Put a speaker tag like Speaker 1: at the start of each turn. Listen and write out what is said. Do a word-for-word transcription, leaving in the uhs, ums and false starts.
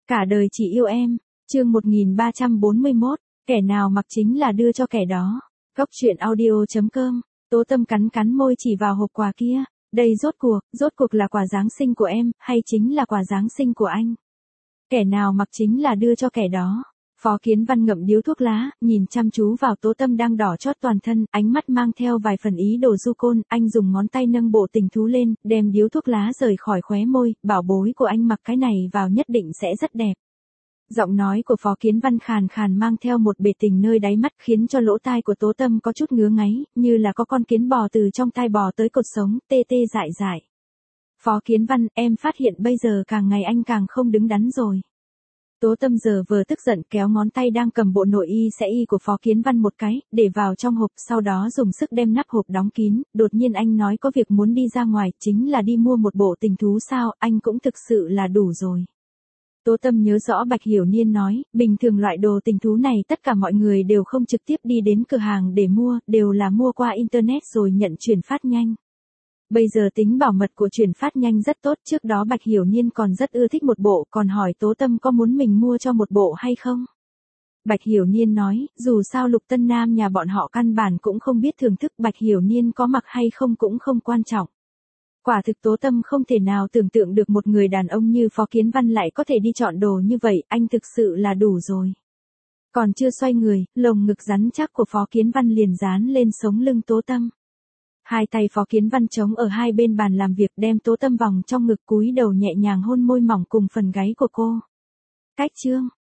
Speaker 1: Cả đời chỉ yêu em, chương một nghìn ba trăm bốn mươi mốt, kẻ nào mặc chính là đưa cho kẻ đó. Cốc truyện audio chấm com, Tố Tâm cắn cắn môi chỉ vào hộp quà kia, đây rốt cuộc, rốt cuộc là quà Giáng sinh của em, hay chính là quà Giáng sinh của anh? Kẻ nào mặc chính là đưa cho kẻ đó. Phó Kiến Văn ngậm điếu thuốc lá, nhìn chăm chú vào Tố Tâm đang đỏ chót toàn thân, ánh mắt mang theo vài phần ý đồ du côn, anh dùng ngón tay nâng bộ tình thú lên, đem điếu thuốc lá rời khỏi khóe môi, bảo bối của anh mặc cái này vào nhất định sẽ rất đẹp. Giọng nói của Phó Kiến Văn khàn khàn mang theo một bề tình nơi đáy mắt khiến cho lỗ tai của Tố Tâm có chút ngứa ngáy, như là có con kiến bò từ trong tai bò tới cột sống, tê tê dại dại. Phó Kiến Văn, em phát hiện bây giờ càng ngày anh càng không đứng đắn rồi. Tố Tâm giờ vừa tức giận kéo ngón tay đang cầm bộ nội y sẽ y của Phó Kiến Văn một cái, để vào trong hộp, sau đó dùng sức đem nắp hộp đóng kín, đột nhiên anh nói có việc muốn đi ra ngoài, chính là đi mua một bộ tình thú sao, anh cũng thực sự là đủ rồi. Tố Tâm nhớ rõ Bạch Hiểu Niên nói, bình thường loại đồ tình thú này tất cả mọi người đều không trực tiếp đi đến cửa hàng để mua, đều là mua qua internet rồi nhận chuyển phát nhanh. Bây giờ tính bảo mật của chuyển phát nhanh rất tốt, trước đó Bạch Hiểu Niên còn rất ưa thích một bộ, còn hỏi Tố Tâm có muốn mình mua cho một bộ hay không. Bạch Hiểu Niên nói, dù sao Lục Tân Nam nhà bọn họ căn bản cũng không biết thưởng thức, Bạch Hiểu Niên có mặc hay không cũng không quan trọng. Quả thực Tố Tâm không thể nào tưởng tượng được một người đàn ông như Phó Kiến Văn lại có thể đi chọn đồ như vậy, anh thực sự là đủ rồi. Còn chưa xoay người, lồng ngực rắn chắc của Phó Kiến Văn liền dán lên sống lưng Tố Tâm. Hai tay Phó Kiến Văn chống ở hai bên bàn làm việc, đem Tố Tâm vòng trong ngực, cúi đầu nhẹ nhàng hôn môi mỏng cùng phần gáy của cô. Cách chương